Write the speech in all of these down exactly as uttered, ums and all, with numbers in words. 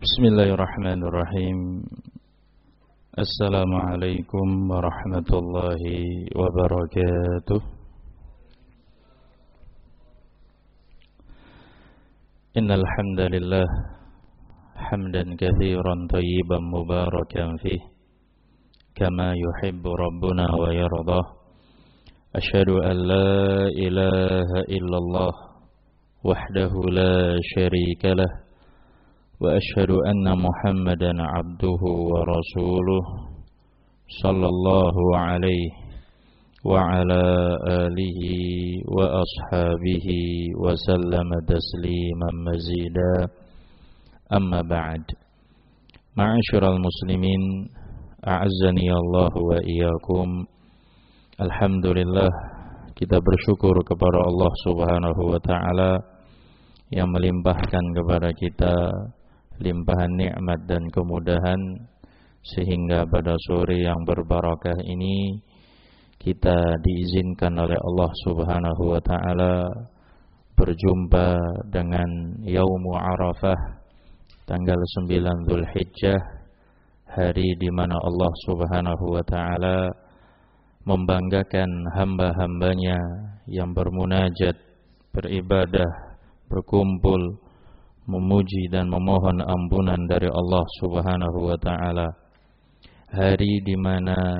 Bismillahirrahmanirrahim. Assalamualaikum warahmatullahi wabarakatuh. Innal hamdalillah hamdan katsiran thayyiban mubarakan fih kama yuhibbu rabbuna wa yardah. Asyhadu an la ilaha illallah wahdahu la syarika lah wa asyhadu anna Muhammadan abduhu wa rasuluh sallallahu alaihi wa ala alihi wa ashabihi wa sallama tasliman mazida. Amma ba'd. Ma'asyiral muslimin, a'azzani Allah wa iyyakum. Alhamdulillah, kita bersyukur kepada Allah Subhanahu wa taala yang melimpahkan kepada kita limpahan nikmat dan kemudahan, sehingga pada sore yang berbarakah ini kita diizinkan oleh Allah Subhanahu wa taala berjumpa dengan Yaumu Arafah, tanggal sembilan Dzulhijjah, hari di mana Allah Subhanahu wa taala membanggakan hamba-hambanya yang bermunajat, beribadah, berkumpul, memuji dan memohon ampunan dari Allah Subhanahu wa taala. Hari di mana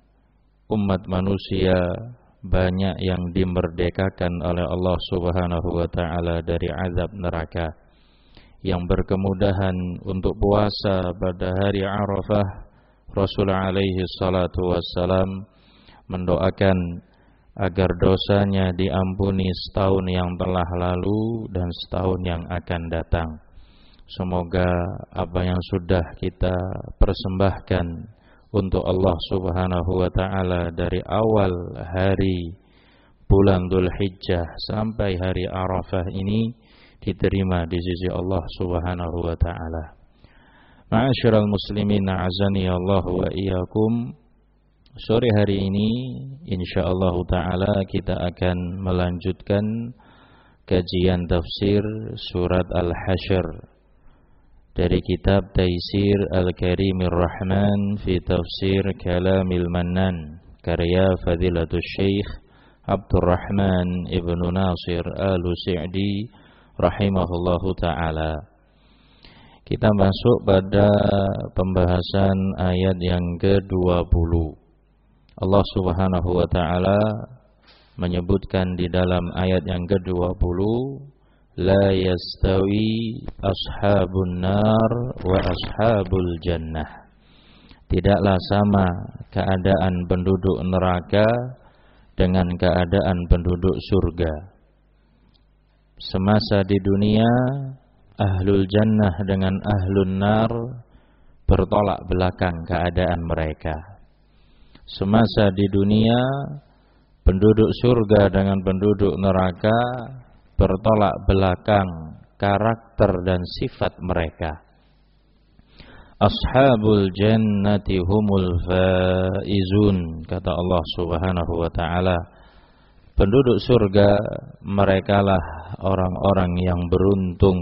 umat manusia banyak yang dimerdekakan oleh Allah Subhanahu wa taala dari azab neraka. Yang berkemudahan untuk puasa pada hari Arafah, Rasulullah alaihi salatu wassalam mendoakan agar dosanya diampuni setahun yang telah lalu dan setahun yang akan datang. Semoga apa yang sudah kita persembahkan untuk Allah Subhanahu wa taala dari awal hari bulan Dzulhijjah sampai hari Arafah ini diterima di sisi Allah Subhanahu wa taala. Ma'asyiral muslimin, a'azani Allah wa iyyakum. Sore hari ini insyaallah ta'ala kita akan melanjutkan kajian tafsir surat Al-Hasyr dari kitab Taisir Al-Karimir Rahman fi Tafsir Kalamil Mannan, karya Fadilatul Syekh Abdurrahman Ibnu Nasir Al-Sa'di rahimahullahu ta'ala. Kita masuk pada pembahasan ayat yang ke dua puluh. Allah Subhanahu wa taala menyebutkan di dalam ayat yang ke dua puluh, la yastawi ashabun nar wa ashabul jannah. Tidaklah sama keadaan penduduk neraka dengan keadaan penduduk surga. Semasa di dunia, ahlul jannah dengan ahlun nar bertolak belakang keadaan mereka. Semasa di dunia, penduduk surga dengan penduduk neraka bertolak belakang karakter dan sifat mereka. Ashabul jannati humul faizun, kata Allah Subhanahu wa taala. Penduduk surga merekalah orang-orang yang beruntung.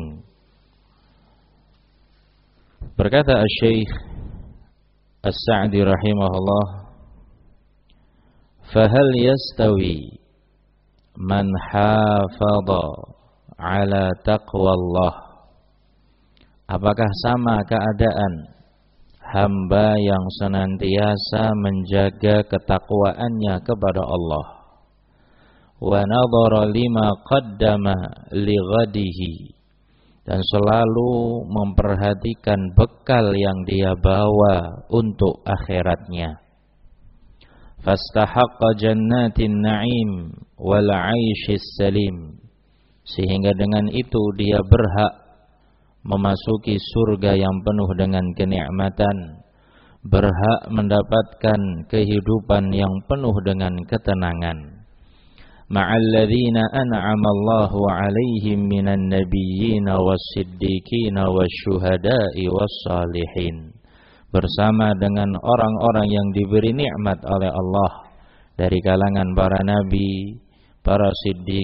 Berkata Asy-Syaikh As-Sa'di rahimahullah, fahal yastawi man hafadha ala taqwallah. Apakah sama keadaan hamba yang senantiasa menjaga ketakwaannya kepada Allah, wa nadhara lima qaddama li ghadihi, dan selalu memperhatikan bekal yang dia bawa untuk akhiratnya. Fastahaqqa jannatin na'im wal 'aisyis salim, sehingga dengan itu dia berhak memasuki surga yang penuh dengan kenikmatan, berhak mendapatkan kehidupan yang penuh dengan ketenangan. Ma'alladzina an'ama Allahu 'alaihim minan nabiyyin was-siddiqin wasyuhada'i was-salihin, bersama dengan orang-orang yang diberi nikmat oleh Allah dari kalangan para nabi, para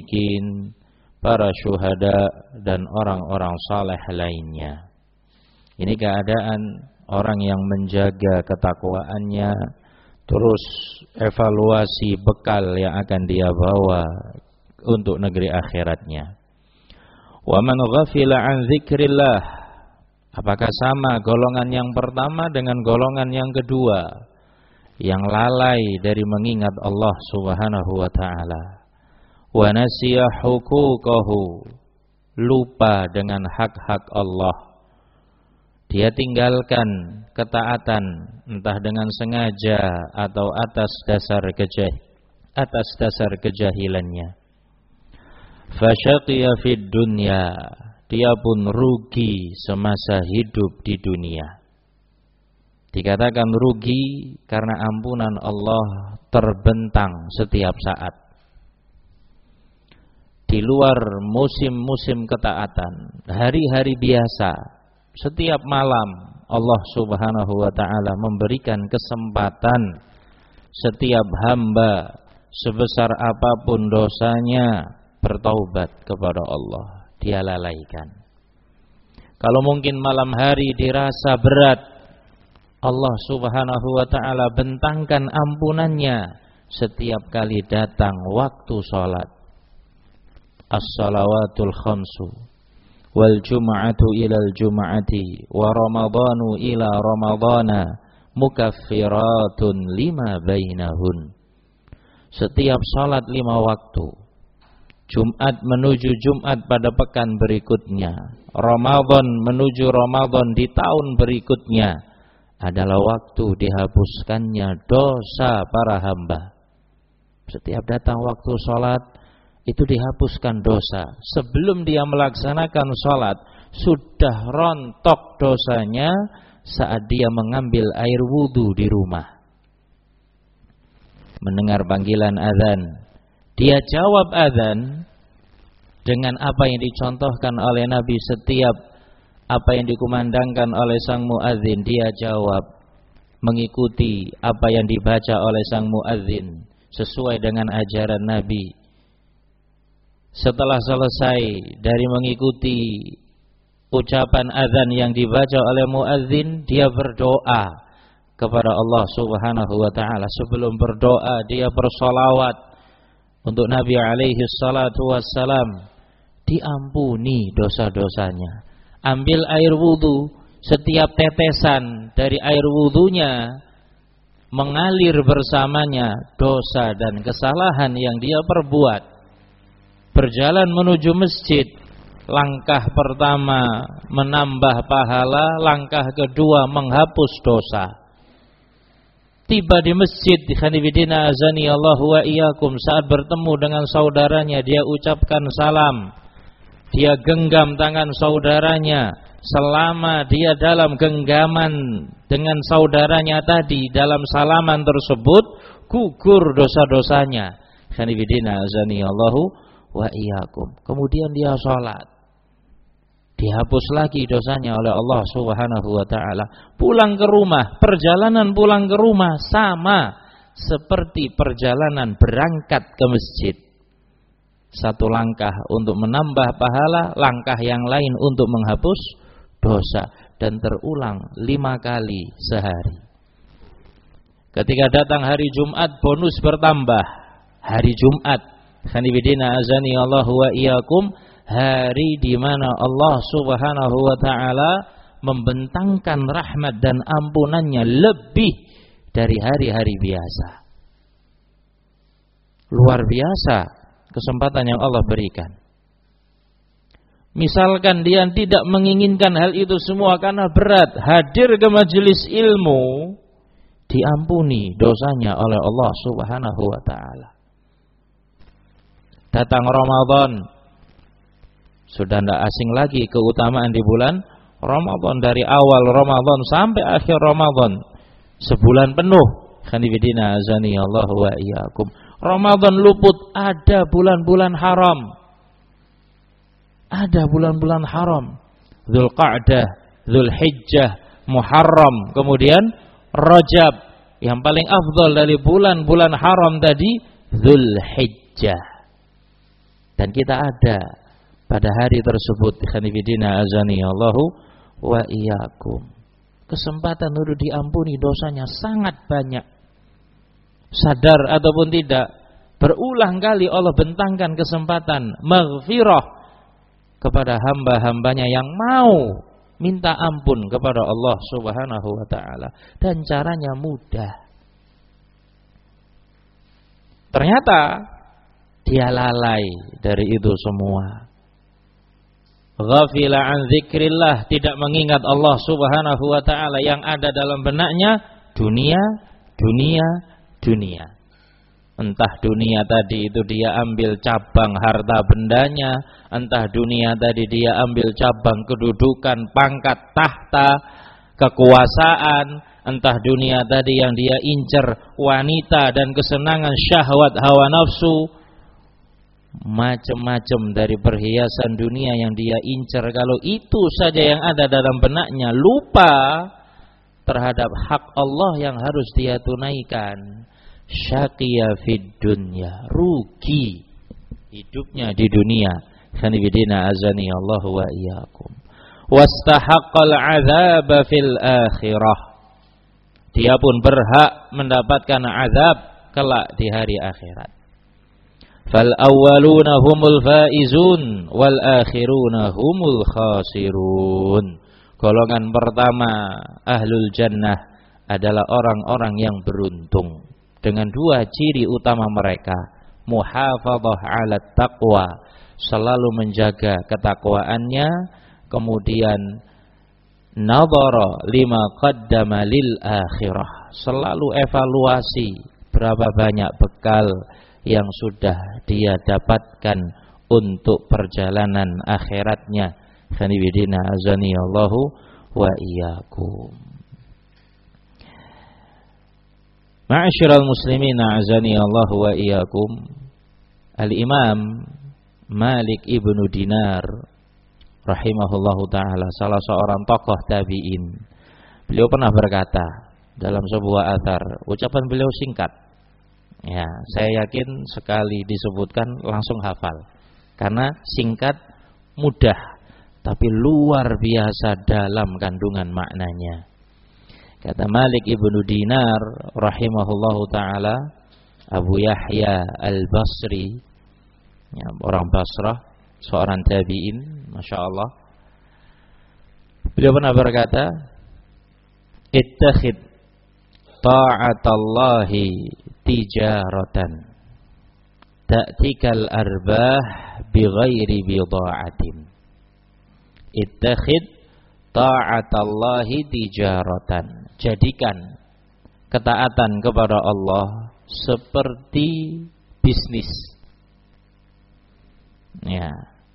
siddiqin, para syuhada dan orang-orang saleh lainnya. Ini keadaan orang yang menjaga ketakwaannya, terus evaluasi bekal yang akan dia bawa untuk negeri akhiratnya. Wa man ghafila an dzikrillah, apakah sama golongan yang pertama dengan golongan yang kedua yang lalai dari mengingat Allah Subhanahu wa taala? Wa nasiya huquqahu, lupa dengan hak-hak Allah. Dia tinggalkan ketaatan entah dengan sengaja atau atas dasar kejah atas dasar kejahilannya. Fasyaqiya fid dunya, dia pun rugi semasa hidup di dunia. Dikatakan rugi karena ampunan Allah terbentang setiap saat. Di luar musim-musim ketaatan, hari-hari biasa, setiap malam Allah Subhanahu wa taala memberikan kesempatan setiap hamba sebesar apapun dosanya bertaubat kepada Allah. Dia lalaikan. Kalau mungkin malam hari dirasa berat, Allah Subhanahu wa taala bentangkan ampunannya setiap kali datang waktu salat. As-salawatul khamsu wal jum'atu ilal jum'ati wa ramadhanu ila ramadhana mukaffiratun lima bainahun. Setiap salat lima waktu, Jumat menuju Jumat pada pekan berikutnya, Ramadan menuju Ramadan di tahun berikutnya, adalah waktu dihapuskannya dosa para hamba. Setiap datang waktu salat itu dihapuskan dosa. Sebelum dia melaksanakan sholat, sudah rontok dosanya saat dia mengambil air wudhu di rumah. Mendengar panggilan azan, dia jawab azan dengan apa yang dicontohkan oleh Nabi. Setiap apa yang dikumandangkan oleh sang muadzin, dia jawab mengikuti apa yang dibaca oleh sang muadzin sesuai dengan ajaran Nabi. Setelah selesai dari mengikuti ucapan azan yang dibaca oleh muadzin, dia berdoa kepada Allah Subhanahu wa taala. Sebelum berdoa, dia bersolawat untuk Nabi alaihi salatu wassalam, diampuni dosa-dosanya. Ambil air wudu, setiap tetesan dari air wudunya mengalir bersamanya dosa dan kesalahan yang dia perbuat. Berjalan menuju masjid, langkah pertama menambah pahala, langkah kedua menghapus dosa. Tiba di masjid, khanifidina azani Allahu wa iyyakum, saat bertemu dengan saudaranya, dia ucapkan salam, dia genggam tangan saudaranya. Selama dia dalam genggaman dengan saudaranya tadi, dalam salaman tersebut, gugur dosa-dosanya. Khanifidina azani Allahu wa iyyakum. Kemudian dia sholat, dihapus lagi dosanya oleh Allah Subhanahu wa ta'ala. Pulang ke rumah, perjalanan pulang ke rumah sama seperti perjalanan berangkat ke masjid. Satu langkah untuk menambah pahala, langkah yang lain untuk menghapus dosa, dan terulang lima kali sehari. Ketika datang hari Jumat, bonus bertambah. Hari Jumat, khanifidina azani Allahu wa iyyakum, hari di mana Allah Subhanahu wa taala membentangkan rahmat dan ampunannya lebih dari hari-hari biasa. Luar biasa kesempatan yang Allah berikan. Misalkan dia tidak menginginkan hal itu semua karena berat, hadir ke majelis ilmu, diampuni dosanya oleh Allah Subhanahu wa taala. Datang Ramadan, sudah tidak asing lagi keutamaan di bulan Ramadan, dari awal Ramadan sampai akhir Ramadan, sebulan penuh. Khanifidina azani Allahu wa iyyakum. Ramadan luput, ada bulan-bulan haram. Ada bulan-bulan haram. Dzulqa'dah, Dzulhijjah, Muharram, kemudian Rajab. Yang paling afdal dari bulan-bulan haram tadi Dzulhijjah. Dan kita ada pada hari tersebut. Khanifidina azani Allahu wa iyyakum. Kesempatan untuk diampuni dosanya sangat banyak. Sadar ataupun tidak, berulang kali Allah bentangkan kesempatan maghfirah kepada hamba-hambanya yang mau minta ampun kepada Allah Subhanahu wa taala, dan caranya mudah. Ternyata dia lalai dari itu semua. Ghafila an dzikrillah, tidak mengingat Allah Subhanahu wa taala, yang ada dalam benaknya dunia, dunia, dunia. Entah dunia tadi itu dia ambil cabang harta bendanya, entah dunia tadi dia ambil cabang kedudukan, pangkat, tahta, kekuasaan, entah dunia tadi yang dia incer wanita dan kesenangan syahwat hawa nafsu, macam-macam dari perhiasan dunia yang dia incer. Kalau itu saja yang ada dalam benaknya, lupa terhadap hak Allah yang harus dia tunaikan, syaqiya fid dunya, rugi hidupnya di dunia. Khanibidina azani Allah wa iyyakum. Wastahaqqal azaba fil akhirah, dia pun berhak mendapatkan azab kelak di hari akhirat. Fal awwaluna humul faizun wal akhiruna humul khasirun. Golongan pertama ahlul jannah adalah orang-orang yang beruntung dengan dua ciri utama mereka: muhafadzah 'ala taqwa, selalu menjaga ketakwaannya, kemudian nadhara lima qaddama lil akhirah, selalu evaluasi berapa banyak bekal yang sudah dia dapatkan untuk perjalanan akhiratnya. Khanibidina azani Allahu wa iyyakum. Ma'asyiral muslimin azani Allahu wa iyyakum. Al-Imam Malik ibnu Dinar rahimahullahu ta'ala, salah seorang tokoh tabi'in, beliau pernah berkata dalam sebuah athar, ucapan beliau singkat, ya, saya yakin sekali disebutkan langsung hafal, karena singkat, mudah, tapi luar biasa dalam kandungan maknanya. Kata Malik ibnu Dinar rahimahullahu ta'ala, Abu Yahya al-Basri, ya, orang Basrah, seorang tabi'in, Masya Allah, beliau pernah berkata, ittakhid ta'atallahi tijaratan ta'tikal arbah bighairi bida'atin. Ittakhid ta'atallahi tijaratan, jadikan ketaatan kepada Allah seperti bisnis. Ya,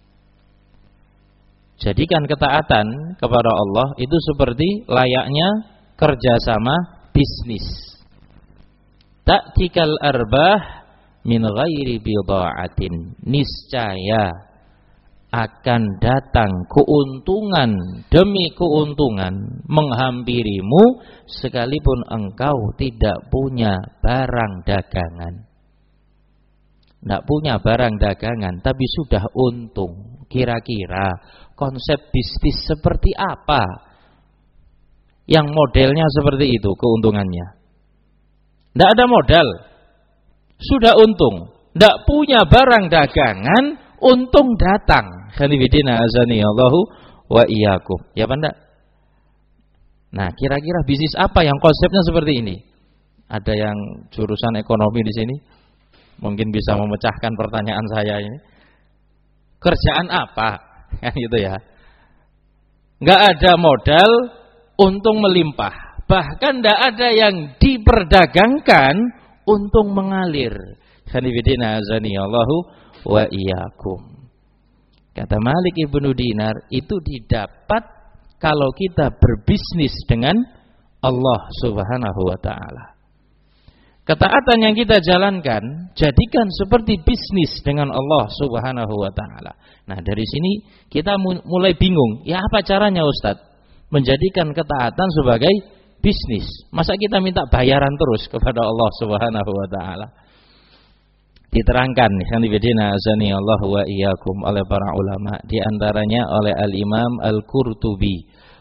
jadikan ketaatan kepada Allah itu seperti layaknya kerjasama bisnis. Ta'tikal arbah min ghairi bida'atin, niscaya akan datang keuntungan demi keuntungan menghampirimu sekalipun engkau tidak punya barang dagangan. Tidak punya barang dagangan tapi sudah untung. Kira-kira konsep bisnis seperti apa yang modelnya seperti itu keuntungannya? Tidak ada modal, sudah untung. Tidak punya barang dagangan, untung datang. Khanibidina azani Allahu wa iyyakum. Ya apa enggak? Nah, kira-kira bisnis apa yang konsepnya seperti ini? Ada yang jurusan ekonomi di sini? Mungkin bisa memecahkan pertanyaan saya ini. Kerjaan apa? Kan gitu ya. Enggak ada modal, untung melimpah. Bahkan enggak ada yang diperdagangkan, untung mengalir. Khanibidina azani Allahu wa iyyakum. Kata Malik ibnu Dinar, itu didapat kalau kita berbisnis dengan Allah Subhanahu wa ta'ala. Ketaatan yang kita jalankan, jadikan seperti bisnis dengan Allah Subhanahu wa ta'ala. Nah, dari sini kita mulai bingung, ya apa caranya Ustaz menjadikan ketaatan sebagai bisnis? Masa kita minta bayaran terus kepada Allah Subhanahu wa ta'ala? Diterangkan yang dibedina azani Allah wa iyyakum oleh para ulama, di antaranya oleh Al-Imam Al-Qurtubi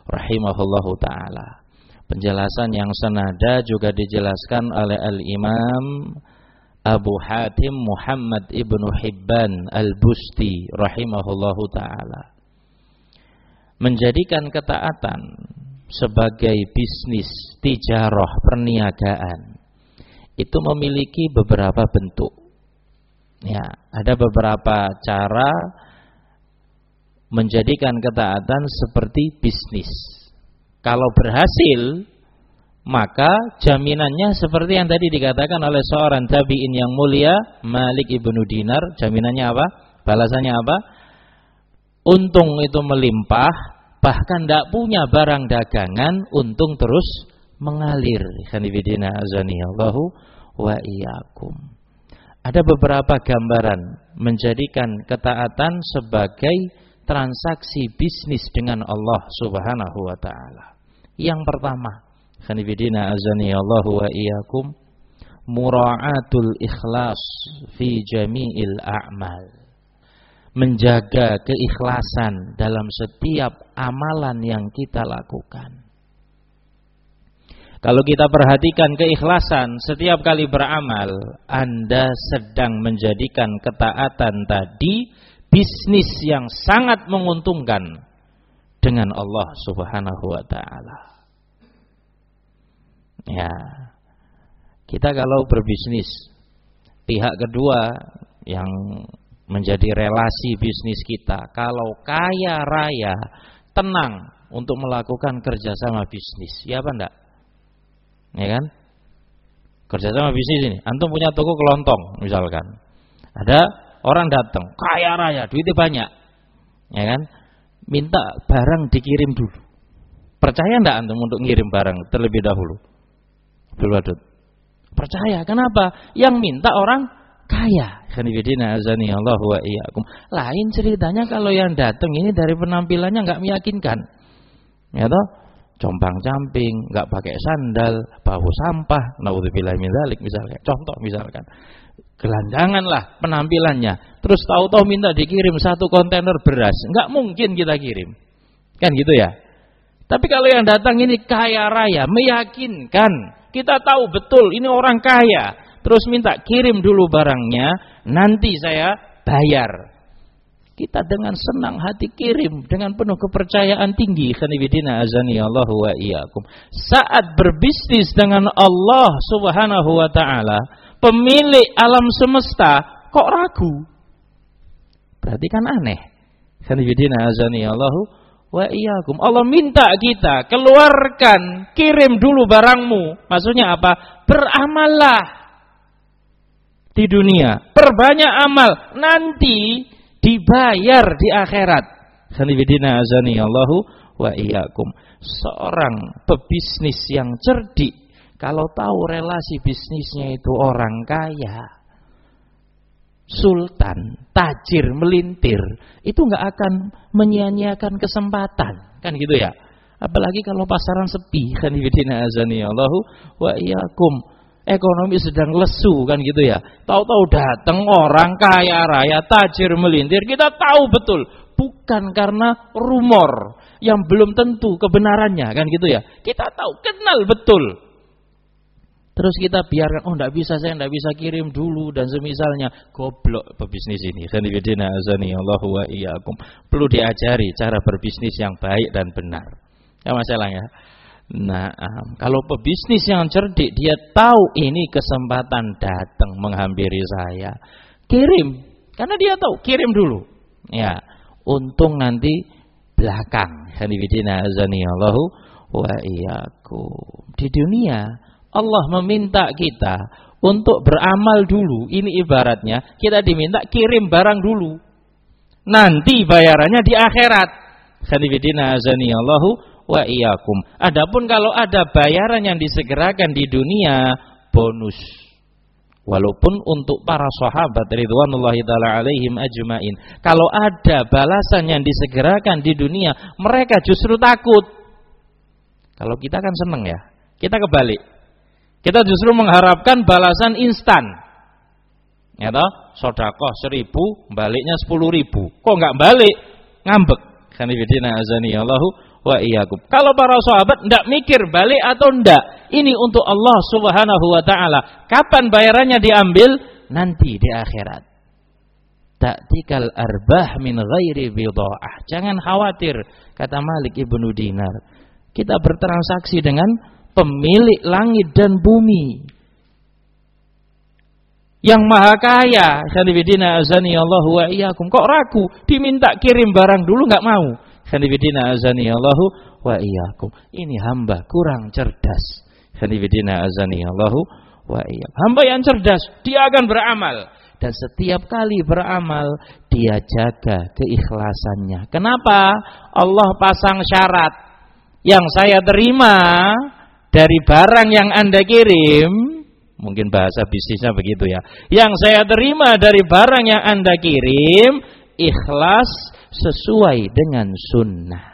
rahimahullahu taala. Penjelasan yang senada juga dijelaskan oleh Al-Imam Abu Hatim Muhammad ibnu Hibban Al-Busti rahimahullahu taala. Menjadikan ketaatan sebagai bisnis, tijarah, perniagaan itu memiliki beberapa bentuk. Ya, ada beberapa cara menjadikan ketaatan seperti bisnis. Kalau berhasil, maka jaminannya seperti yang tadi dikatakan oleh seorang tabi'in yang mulia, Malik ibnu Dinar. Jaminannya apa? Balasannya apa? Untung itu melimpah, bahkan tidak punya barang dagangan, untung terus mengalir. Khanifidina azanillahu wa iyyakum. Ada beberapa gambaran menjadikan ketaatan sebagai transaksi bisnis dengan Allah Subhanahu wa taala. Yang pertama, khanifidina azanillahu wa iyyakum, mura'atul ikhlas fi jami'il a'mal. Menjaga keikhlasan dalam setiap amalan yang kita lakukan. Kalau kita perhatikan keikhlasan setiap kali beramal, Anda sedang menjadikan ketaatan tadi bisnis yang sangat menguntungkan dengan Allah Subhanahu wa taala. Ya. Kita kalau berbisnis, pihak kedua yang menjadi relasi bisnis kita, kalau kaya raya, tenang untuk melakukan kerjasama bisnis, ya apa enggak? Ya kan? Kerjasama bisnis ini, antum punya toko kelontong misalkan, ada orang datang, kaya raya, duitnya banyak, ya kan? Minta barang dikirim dulu. Percaya enggak antum untuk ngirim barang terlebih dahulu? Belum adut. Percaya, kenapa? Yang minta orang kaya. Khanifidina azani Allah wa iyyakum. Lain ceritanya kalau yang datang ini dari penampilannya enggak meyakinkan. Ya toh? Compang-camping, enggak pakai sandal, bau sampah, naudzubillah min dzalik misalkan. Contoh misalkan. Gelandangan lah penampilannya. Terus tahu-tahu minta dikirim satu kontainer beras. Enggak mungkin kita kirim. Kan gitu ya? Tapi kalau yang datang ini kaya raya, meyakinkan, kita tahu betul ini orang kaya, terus minta kirim dulu barangnya, nanti saya bayar. Kita dengan senang hati kirim, dengan penuh kepercayaan tinggi. Khanifidina azani Allah wa iyyakum. Saat berbisnis dengan Allah Subhanahu wa taala, pemilik alam semesta, kok ragu? Berarti kan aneh. Khanifidina azani Allah wa iyyakum. Allah minta kita keluarkan, kirim dulu barangmu. Maksudnya apa? Beramallah di dunia, perbanyak amal, nanti dibayar di akhirat. Khanifidina azani Allahu wa iyyakum. Seorang pebisnis yang cerdik, kalau tahu relasi bisnisnya itu orang kaya, sultan, tajir, melintir, itu nggak akan menyia-nyiakan kesempatan, kan gitu ya. Apalagi kalau pasaran sepi. Khanifidina azani Allahu wa iyyakum. Ekonomi sedang lesu, kan gitu ya. Tahu-tahu datang orang kaya raya, tajir, melintir, kita tahu betul bukan karena rumor yang belum tentu kebenarannya, kan gitu ya. Kita tahu, kenal betul. Terus kita biarkan, oh enggak bisa, saya enggak bisa kirim dulu dan semisalnya. Goblok pebisnis ini. Khanifidina azani Allahu wa iyyakum. Perlu diajari cara berbisnis yang baik dan benar. Ya masalahnya. Nah, um, kalau pebisnis yang cerdik, dia tahu ini kesempatan datang menghampiri saya, kirim, karena dia tahu, kirim dulu. Ya, untung nanti belakang. Khanifidina azani Allahu wa iyyakum. Di dunia Allah meminta kita untuk beramal dulu. Ini ibaratnya kita diminta kirim barang dulu, nanti bayarannya di akhirat. Khanifidina azani Allahu wa iyyakum. Adapun kalau ada bayaran yang disegerakan di dunia, bonus. Walaupun untuk para sahabat ridwanullahi taala alaihim ajmain, kalau ada balasan yang disegerakan di dunia, mereka justru takut. Kalau kita kan seneng ya. Kita kebalik. Kita justru mengharapkan balasan instan. Ya toh, sedekah seribu, baliknya sepuluh ribu. Kok enggak balik? Ngambek. Khanifidina azani Allahu wa iyyakum. Kalau para sahabat ndak mikir balik atau ndak, ini untuk Allah Subhanahu wa taala. Kapan bayarannya diambil? Nanti di akhirat. Ta'tikal arbah min ghairi bidha'ah. Jangan khawatir, kata Malik Ibnu Dinar. Kita bertransaksi dengan pemilik langit dan bumi yang maha kaya. Khanifidina azani Allahu wa iyyakum. Kok ragu? Diminta kirim barang dulu enggak mau. Khanifidina azani Allahu wa iyyakum. Ini hamba kurang cerdas. Khanifidina azani Allahu wa iyyakum. Hamba yang cerdas, dia akan beramal, dan setiap kali beramal dia jaga keikhlasannya. Kenapa? Allah pasang syarat. Yang saya terima dari barang yang Anda kirim, mungkin bahasa bisnisnya begitu ya. Yang saya terima dari barang yang Anda kirim, ikhlas sesuai dengan sunnah.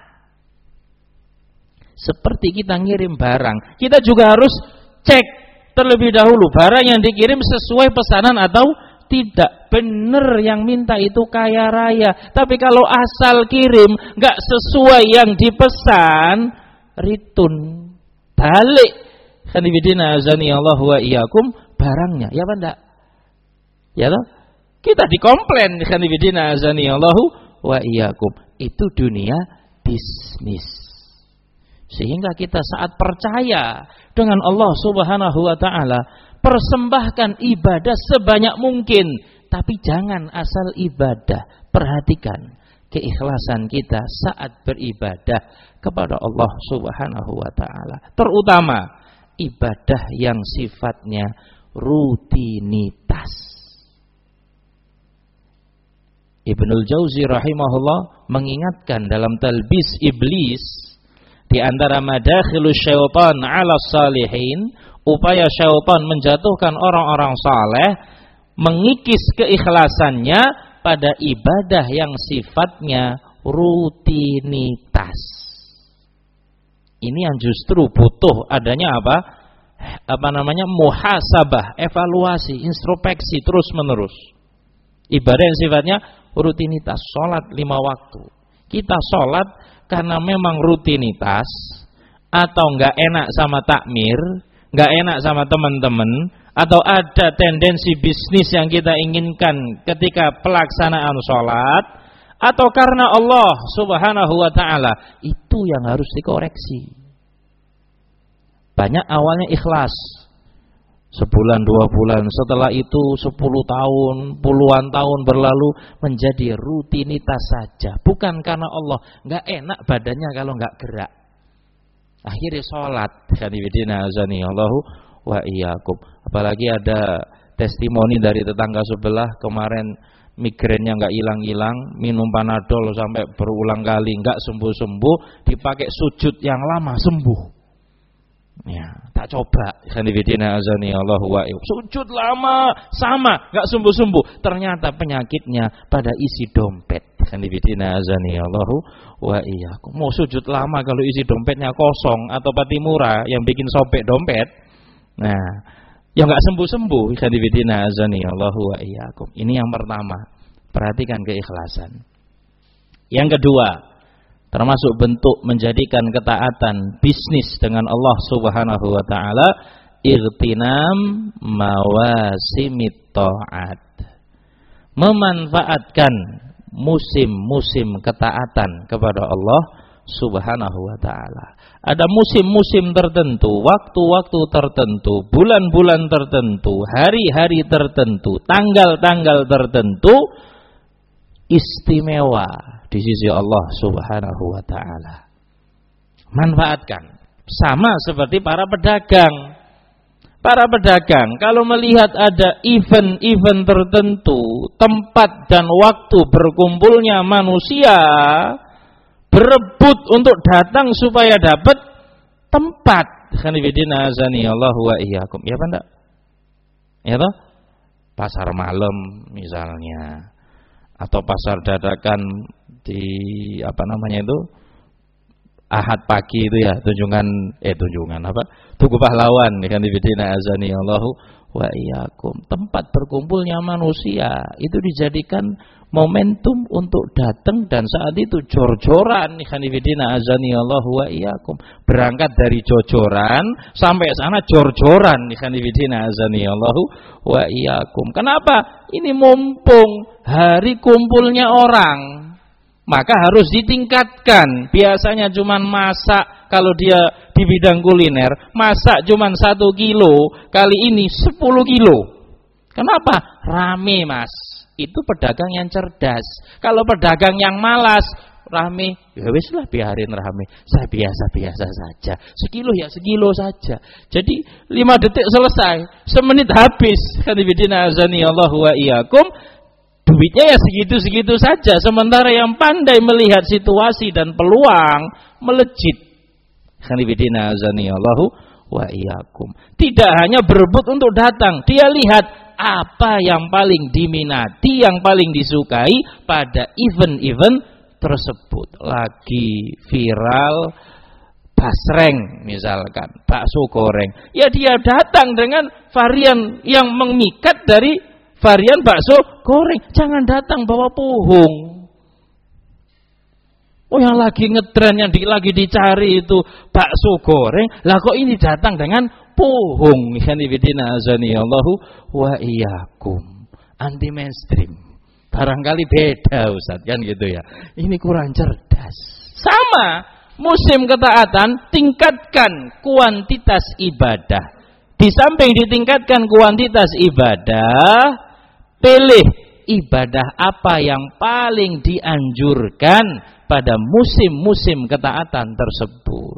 Seperti kita ngirim barang, kita juga harus cek terlebih dahulu barang yang dikirim sesuai pesanan atau tidak. Benar yang minta itu kaya raya, tapi kalau asal kirim nggak sesuai yang dipesan, ritun, balik. Khanifidina azani Allahu wa iyyakum barangnya, ya apa enggak? Ya toh? Kita dikomplain, khanifidina azani Allahu wa iyyakum. Itu dunia bisnis. Sehingga kita saat percaya dengan Allah Subhanahu wa taala, persembahkan ibadah sebanyak mungkin, tapi jangan asal ibadah. Perhatikan keikhlasan kita saat beribadah kepada Allah Subhanahu wa taala. Terutama ibadah yang sifatnya rutinitas. Ibnul Jauzi rahimahullah mengingatkan dalam Talbis Iblis, di antara madakhilus syaitan 'ala salihin, upaya syaitan menjatuhkan orang-orang saleh, mengikis keikhlasannya pada ibadah yang sifatnya rutinitas. Ini yang justru butuh adanya apa? Apa namanya? Muhasabah, evaluasi, introspeksi terus menerus. Ibadah yang sifatnya rutinitas, sholat lima waktu. Kita sholat karena memang rutinitas, atau nggak enak sama takmir, nggak enak sama teman-teman, atau ada tendensi bisnis yang kita inginkan ketika pelaksanaan sholat, atau karena Allah Subhanahu wa ta'ala, itu yang harus dikoreksi. Banyak awalnya ikhlas, sebulan dua bulan, setelah itu sepuluh tahun, puluhan tahun berlalu menjadi rutinitas saja. Bukan karena Allah, nggak enak badannya kalau nggak gerak. Akhirnya sholat, khanifidina azani Allahu wa iyyakum. Apalagi ada testimoni dari tetangga sebelah, kemarin migrennya nggak hilang-hilang, minum Panadol sampai berulang kali nggak sembuh-sembuh, dipakai sujud yang lama sembuh. Ya, tak coba, khanifidina azani Allahu wa iyyakum. Sujud lama sama nggak sembuh-sembuh. Ternyata penyakitnya pada isi dompet. Khanifidina azani Allahu wa iyyakum. Mau sujud lama kalau isi dompetnya kosong atau patimura yang bikin sobek dompet. Nah, yang nggak sembuh-sembuh, khanifidina azani Allahu wa iyyakum. Ini yang pertama. Perhatikan keikhlasan. Yang kedua, termasuk bentuk menjadikan ketaatan bisnis dengan Allah Subhanahu wa taala, igtinam mawasimit ta'at. Memanfaatkan musim-musim ketaatan kepada Allah Subhanahu wa taala. Ada musim-musim tertentu, waktu-waktu tertentu, bulan-bulan tertentu, hari-hari tertentu, tanggal-tanggal tertentu istimewa di sisi Allah Subhanahu wa taala. Manfaatkan. Sama seperti para pedagang. Para pedagang kalau melihat ada event-event tertentu, tempat dan waktu berkumpulnya manusia, berebut untuk datang supaya dapat tempat. Khanifidina azani Allahu wa iyyakum. Ya apa enggak? Ya toh? Pasar malam misalnya, atau pasar dadakan di apa namanya itu, Ahad pagi itu ya, tunjungan eh tunjungan apa? Tugu Pahlawan, kan dibidina azani Allahu wa iyyakum. Tempat berkumpulnya manusia itu dijadikan momentum untuk datang, dan saat itu jor-joran, ikhwanifidina azanillahu wa iyyakum. Berangkat dari jor-joran sampai sana jor-joran, ikhwanifidina azanillahu wa iyyakum. Kenapa? Ini mumpung hari kumpulnya orang, maka harus ditingkatkan. Biasanya cuman masak, kalau dia di bidang kuliner, masak cuman satu kilo, kali ini sepuluh kilo. Kenapa? Rame, Mas. Itu pedagang yang cerdas. Kalau pedagang yang malas, rame, ya wis lah biarin rame. Saya biasa-biasa saja. Sekilo ya sekilo saja. Jadi lima detik selesai, semenit habis. Kanibidina azani Allah wa iyyakum. Duitnya ya segitu-segitu saja. Sementara yang pandai melihat situasi dan peluang melejit. Kanibidina azani Allah wa iyyakum. Tidak hanya berebut untuk datang, dia lihat apa yang paling diminati, yang paling disukai pada event-event tersebut. Lagi viral basreng misalkan, bakso goreng, ya dia datang dengan varian yang memikat dari varian bakso goreng. Jangan datang bawa puhung. Oh, yang lagi ngetren, yang di, lagi dicari itu bakso goreng, lah kok ini datang dengan puhung. Ikhwanifidina azanillahu wa iyyakum. Anti mainstream. Barangkali beda Ustaz, kan gitu ya. Ini kurang cerdas. Sama musim ketaatan, tingkatkan kuantitas ibadah. Di samping ditingkatkan kuantitas ibadah, pilih ibadah apa yang paling dianjurkan pada musim-musim ketaatan tersebut.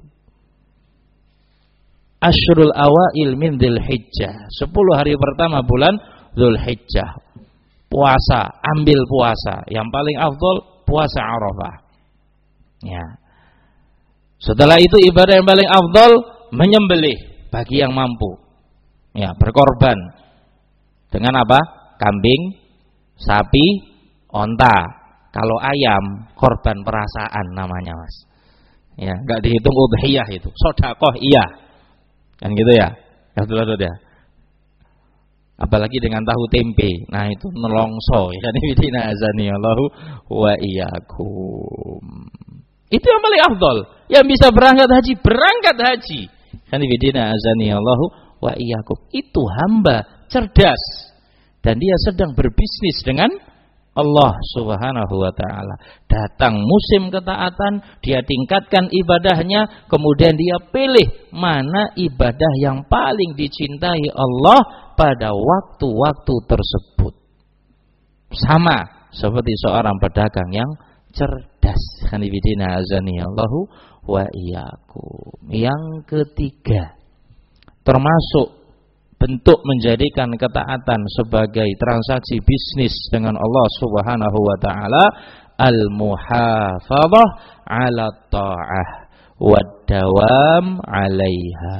Asyrul awail min Dzulhijjah, sepuluh hari pertama bulan Dzulhijjah. Puasa, ambil puasa. Yang paling afdal puasa Arafah. Ya. Setelah itu ibadah yang paling afdal menyembelih bagi yang mampu. Ya, berkorban. Dengan apa? Kambing, sapi, onta. Kalau ayam, korban perasaan namanya, Mas. Ya, enggak dihitung udhiyah itu. Sedekah iya. Kan gitu ya. Ya betul ya. Apalagi dengan tahu tempe. Nah, itu nelongso. Ya bidina azanillahu wa iyyakum. Itu yang paling afdal. Yang bisa berangkat haji, berangkat haji. Kan bidina azanillahu wa iyyakum. Itu hamba cerdas. Dan dia sedang berbisnis dengan Allah subhanahu wa ta'ala. Datang musim ketaatan, dia tingkatkan ibadahnya, kemudian dia pilih mana ibadah yang paling dicintai Allah pada waktu-waktu tersebut. Sama seperti seorang pedagang yang cerdas. Hanifidina azani Allahu wa iyyakum. Yang ketiga, termasuk bentuk menjadikan ketaatan sebagai transaksi bisnis dengan Allah subhanahu wa ta'ala, al-muhafadhah ala ta'ah wa dawam alaiha.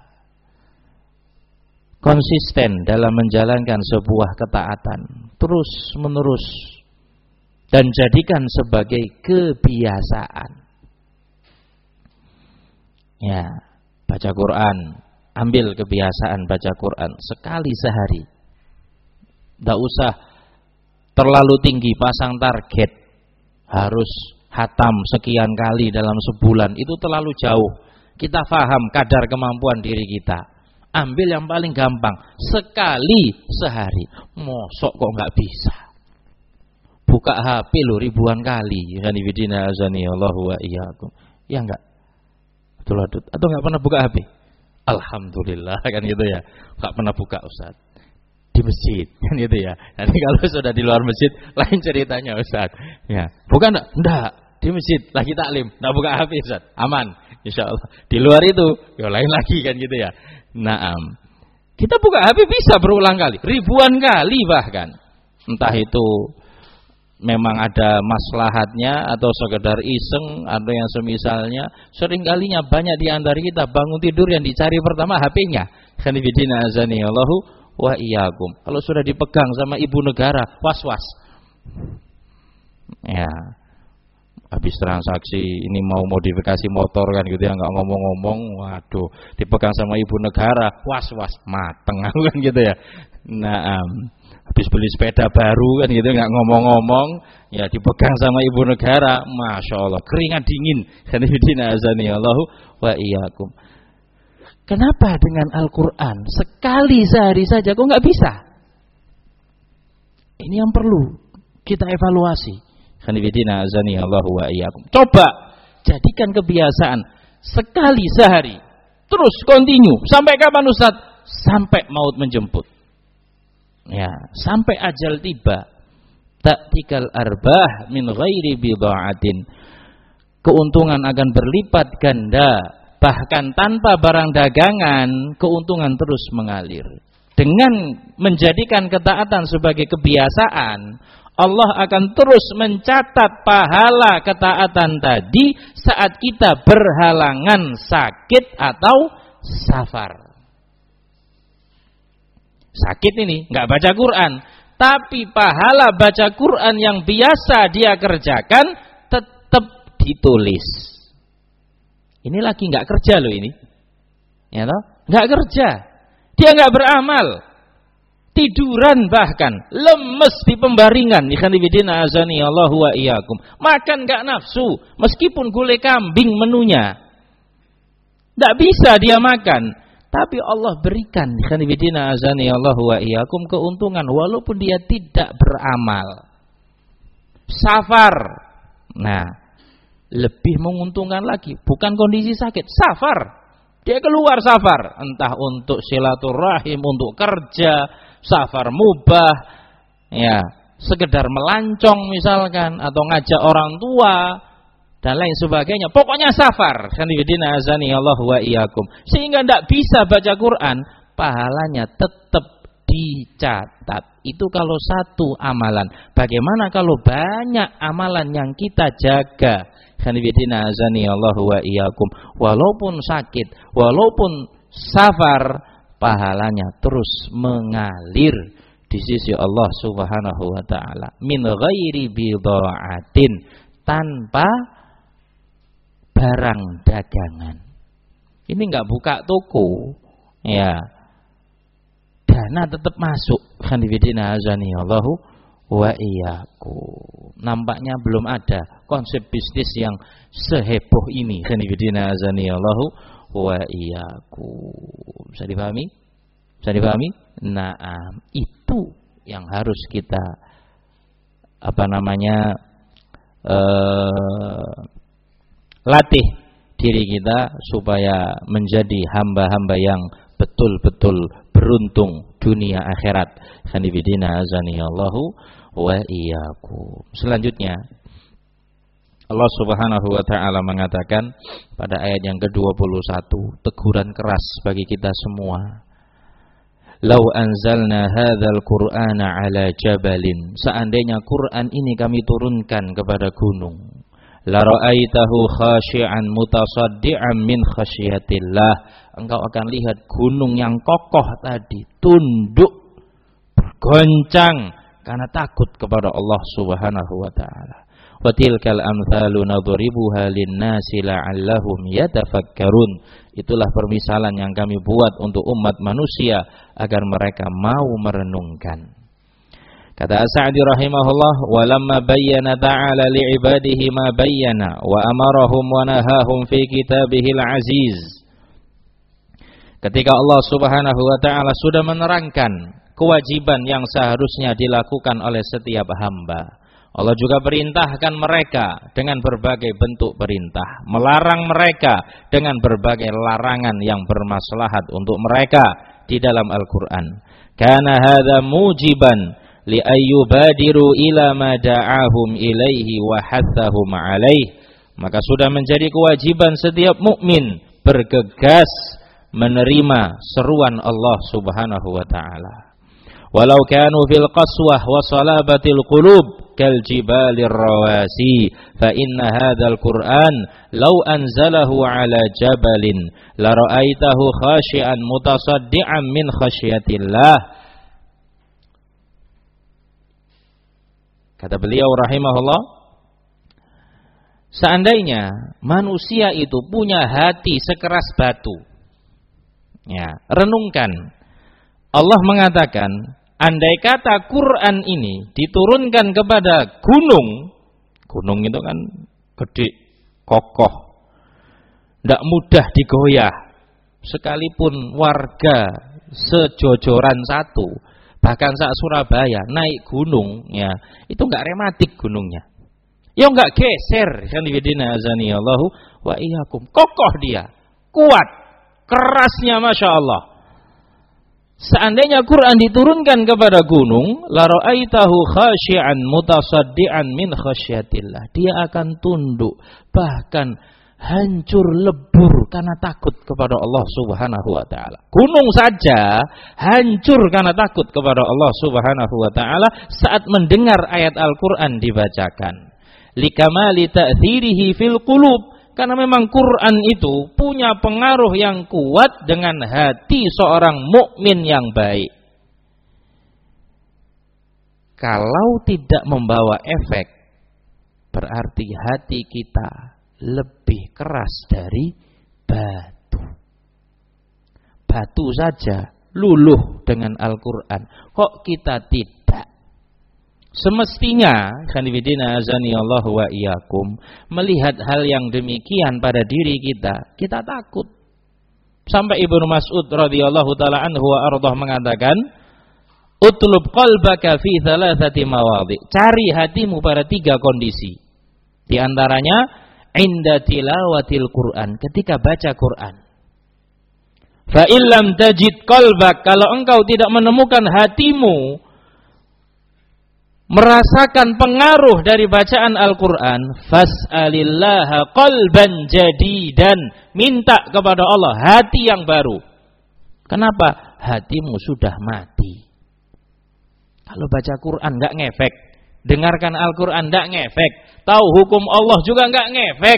Konsisten dalam menjalankan sebuah ketaatan terus menerus dan jadikan sebagai kebiasaan. Ya, baca Quran, ambil kebiasaan baca Quran sekali sehari. Tidak usah terlalu tinggi, pasang target harus hatam sekian kali dalam sebulan. Itu terlalu jauh. Kita paham kadar kemampuan diri kita. Ambil yang paling gampang, sekali sehari. Mosok kok nggak bisa? Buka H P lo ribuan kali. Hanifidina azani Allahu wa iyyakum. Ya enggak? Betul atau enggak pernah buka H P? Alhamdulillah, kan gitu ya. Enggak pernah buka Ustaz. Di masjid, kan gitu ya. Nanti kalau sudah di luar masjid lain ceritanya Ustaz. Ya. Bukan enggak? Enggak. Di masjid lagi taklim, enggak buka H P Ustaz. Aman, insyaallah. Di luar itu ya lain lagi, kan gitu ya. Naam. Kita buka H P bisa berulang kali, ribuan kali bahkan. Entah itu memang ada maslahatnya atau sekedar iseng atau yang semisalnya. Seringkalinya banyak di antara kita bangun tidur yang dicari pertama H P-nya. Khanifidina azani Allahu wa iyyakum. Kalau sudah dipegang sama ibu negara, was-was. Ya. habis transaksi ini mau modifikasi motor kan gitu ya, nggak ngomong-ngomong, waduh, dipegang sama ibu negara, was-was mateng kan gitu ya. Nah, um, habis beli sepeda baru kan gitu, nggak ngomong-ngomong, ya dipegang sama ibu negara, masya Allah, keringat dingin. Kanifidina azani Allahu wa iyyakum. Kenapa dengan Al-Quran sekali sehari saja kok nggak bisa? Ini yang perlu kita evaluasi. Kanifidina azani Allahu wa iyyakum. Coba jadikan kebiasaan sekali sehari, terus continue sampai kapan Ustaz? Sampai maut menjemput. Ya, sampai ajal tiba. Ta'tikal arbah min ghairi bida'atin. Keuntungan akan berlipat ganda, bahkan tanpa barang dagangan, keuntungan terus mengalir. Dengan menjadikan ketaatan sebagai kebiasaan, Allah akan terus mencatat pahala ketaatan tadi saat kita berhalangan sakit atau safar. Sakit ini nggak baca Quran, tapi pahala baca Quran yang biasa dia kerjakan tetap ditulis. Ini lagi nggak kerja loh ini, ya toh? Nggak kerja, dia nggak beramal, tiduran bahkan, lemes di pembaringan. Ikhwanifidina azani Allahu wa iyyakum. Makan nggak nafsu, meskipun gulai kambing menunya, nggak bisa dia makan. Tapi Allah berikan ikhwanifidina azani Allahu wa iyyakum keuntungan walaupun dia tidak beramal. Safar. Nah, lebih menguntungkan lagi, bukan kondisi sakit, safar. Dia keluar safar, entah untuk silaturahim, untuk kerja, safar mubah, ya, sekedar melancong misalkan atau ngajak orang tua dan lain sebagainya. Pokoknya safar. Kanifidina azani Allahu wa iyyakum. Sehingga tidak bisa baca Quran, pahalanya tetap dicatat. Itu kalau satu amalan. Bagaimana kalau banyak amalan yang kita jaga? Kanifidina azani Allahu wa iyyakum. Walaupun sakit, walaupun safar, pahalanya terus mengalir di sisi Allah Subhanahu wa taala. Min ghairi bida'atin, tanpa barang dagangan. Ini enggak buka toko, ya. Dana tetap masuk. Kanifidina azani Allahu wa iyyakum. Nampaknya belum ada konsep bisnis yang seheboh ini. Kanifidina azani Allahu wa iyyakum. Bisa dipahami? Bisa dipahami? Nah, itu yang harus kita apa namanya eh, latih diri kita supaya menjadi hamba-hamba yang betul-betul beruntung dunia akhirat. Kanifidina azani Allahu wa iyyakum. Selanjutnya Allah Subhanahu wa taala mengatakan pada ayat yang ke dua puluh satu, teguran keras bagi kita semua. Lau anzalna hadzal Qur'ana 'ala jabalin, seandainya Quran ini kami turunkan kepada gunung, la ra'aitahu khashi'an mutasaddi'an min khasyiatillah, engkau akan lihat gunung yang kokoh tadi tunduk bergoncang karena takut kepada Allah Subhanahu wa taala. Wa tilkal amthalu nadribuha lin-nasi la'allahum yatafakkarun. Itulah permisalan yang kami buat untuk umat manusia agar mereka mau merenungkan. Kata As-Sa'di rahimahullah, walamma bayyana ta'ala li'ibadihi ma bayyana wa amarahum wa nahahum fi kitabihil aziz. Ketika Allah Subhanahu wa taala sudah menerangkan kewajiban yang seharusnya dilakukan oleh setiap hamba, Allah juga perintahkan mereka dengan berbagai bentuk perintah, melarang mereka dengan berbagai larangan yang bermaslahat untuk mereka di dalam Al-Qur'an. Kana hadza mujiban li ayyubadiru ila ma da'ahum ilaihi wa hathahum alaih. Maka sudah menjadi kewajiban setiap mukmin bergegas menerima seruan Allah Subhanahu wa taala. Walau kanu fil qaswah wa salabatil qulub kal jibalir rawasi fa inna hadzal Qur'an law anzalahu ala jabalin la ra'aitahu khashi'an mutasaddian min khasyatillah. Kata beliau rahimahullah, Seandainya manusia itu punya hati sekeras batu, ya, renungkan. Allah mengatakan, andai kata Quran ini diturunkan kepada gunung, gunung itu kan gede, kokoh, tidak mudah digoyah, sekalipun warga sejojoran satu, bahkan saat Surabaya naik gunung, ya, itu nggak rematik gunungnya, ya nggak geser, kan bidina azani Allahu wa iyyakum, kokoh dia, kuat, kerasnya masya Allah. Seandainya Quran diturunkan kepada gunung, la ra'aitahu khashi'an mutasaddian min khasyatillah, dia akan tunduk, bahkan hancur lebur karena takut kepada Allah Subhanahu wa taala. Gunung saja hancur karena takut kepada Allah Subhanahu wa taala saat mendengar ayat Al-Qur'an dibacakan. Likamali ta'thirihi fil qulub, karena memang Quran itu punya pengaruh yang kuat dengan hati seorang mukmin yang baik. Kalau tidak membawa efek, berarti hati kita lebih keras dari batu. Batu saja luluh dengan Al-Quran, kok kita tidak? Semestinya, khanifidina azani Allah wa iyyakum, melihat hal yang demikian pada diri kita, kita takut. Sampai Ibnu Mas'ud radhiyallahu taala anhu wa ardhah mengatakan, utlub qalbaka fi thalathati mawadhi, cari hatimu pada tiga kondisi. Di antaranya inda tilawatil Quran, ketika baca Quran. Fa illam tajid qalbak, kalau engkau tidak menemukan hatimu merasakan pengaruh dari bacaan Al-Quran, fas'alillaha qalban jadidan, minta kepada Allah hati yang baru. Kenapa? Hatimu sudah mati. Kalau baca Quran enggak ngefek, dengarkan Al-Quran enggak ngefek, tahu hukum Allah juga enggak ngefek.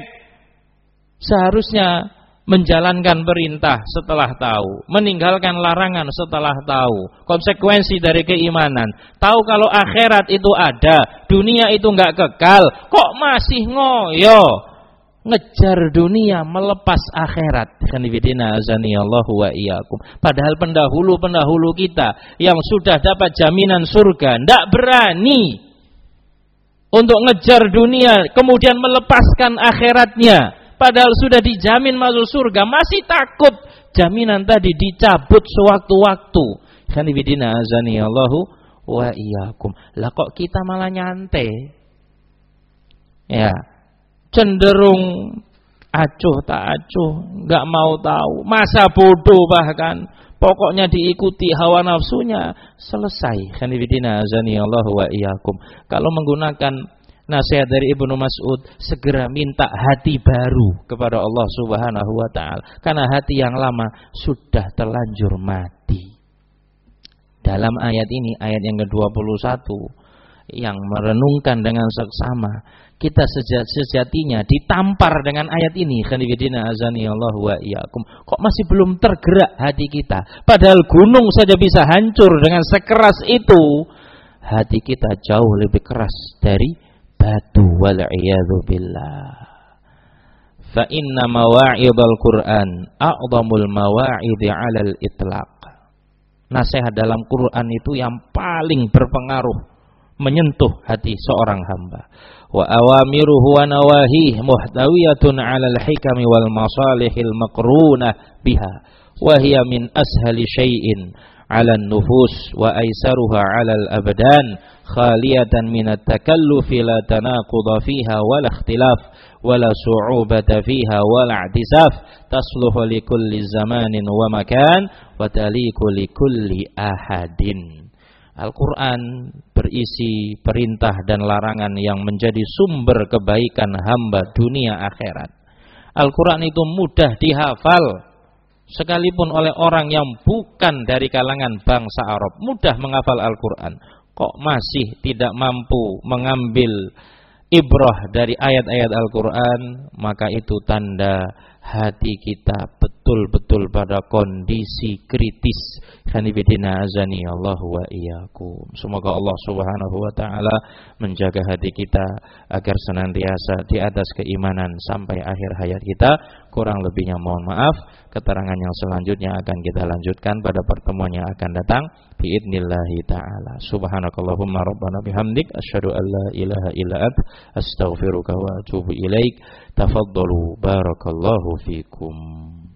Seharusnya menjalankan perintah setelah tahu, meninggalkan larangan setelah tahu, konsekuensi dari keimanan, tahu kalau akhirat itu ada, dunia itu enggak kekal, kok masih ngoyo ngejar dunia melepas akhirat. Khanifidina azani Allahu wa iyyakum. Padahal pendahulu-pendahulu kita yang sudah dapat jaminan surga ndak berani untuk ngejar dunia kemudian melepaskan akhiratnya. Padahal sudah dijamin masuk surga, masih takut jaminan tadi dicabut sewaktu-waktu. Khanifidina azani Allahu wa iyyakum. Lah kok kita malah nyantai? Ya, cenderung acuh tak acuh, enggak mau tahu, masa bodoh bahkan. Pokoknya diikuti hawa nafsunya, selesai. Khanifidina azani Allahu wa iyyakum. Kalau menggunakan nasihat dari Ibnu Mas'ud, segera minta hati baru kepada Allah Subhanahu wa taala, karena hati yang lama sudah terlanjur mati. Dalam ayat ini, ayat yang ke dua puluh satu, yang merenungkan dengan seksama, kita sejatinya ditampar dengan ayat ini. Khanifidina azani Allah wa iyyakum. Kok masih belum tergerak hati kita? Padahal gunung saja bisa hancur dengan sekeras itu. Hati kita jauh lebih keras dari batu, wal iyadzu billah. Fa inna mawa'idul Qur'an a'dhamul mawa'idi 'alal itlaq. Nasihat dalam Quran itu yang paling berpengaruh, menyentuh hati seorang hamba. Wa awamiruhu wa nawahih muhtawiyatun 'alal hikami wal masalihil maqrunah biha, wa hiya min ashali syai'in 'alan nufus wa aisaruha 'alal abdan, khaliyatan minat takallufi la tanaqudha fiha wala ikhtilaf wala su'ubata fiha wala i'tisaf, tasluhu likulli zamanin wa makan wa taliku likulli ahadin. Al-Quran berisi perintah dan larangan yang menjadi sumber kebaikan hamba dunia akhirat. Al-Quran itu mudah dihafal sekalipun oleh orang yang bukan dari kalangan bangsa Arab, mudah menghafal Al-Quran. Kok masih tidak mampu mengambil ibrah dari ayat-ayat Al-Quran, maka itu tanda hati kita betul betul-betul pada kondisi kritis. Khanifidina azani Allah wa iyyakum. Semoga Allah Subhanahu wa taala menjaga hati kita agar senantiasa di atas keimanan sampai akhir hayat kita. Kurang lebihnya mohon maaf. Keterangan yang selanjutnya akan kita lanjutkan pada pertemuan yang akan datang biidnillahi taala. Subhanakallahumma rabbana bihamdik asyhadu an la ilaha illa ant astaghfiruka wa atubu ilaik. Tafaddalu barakallahu fikum.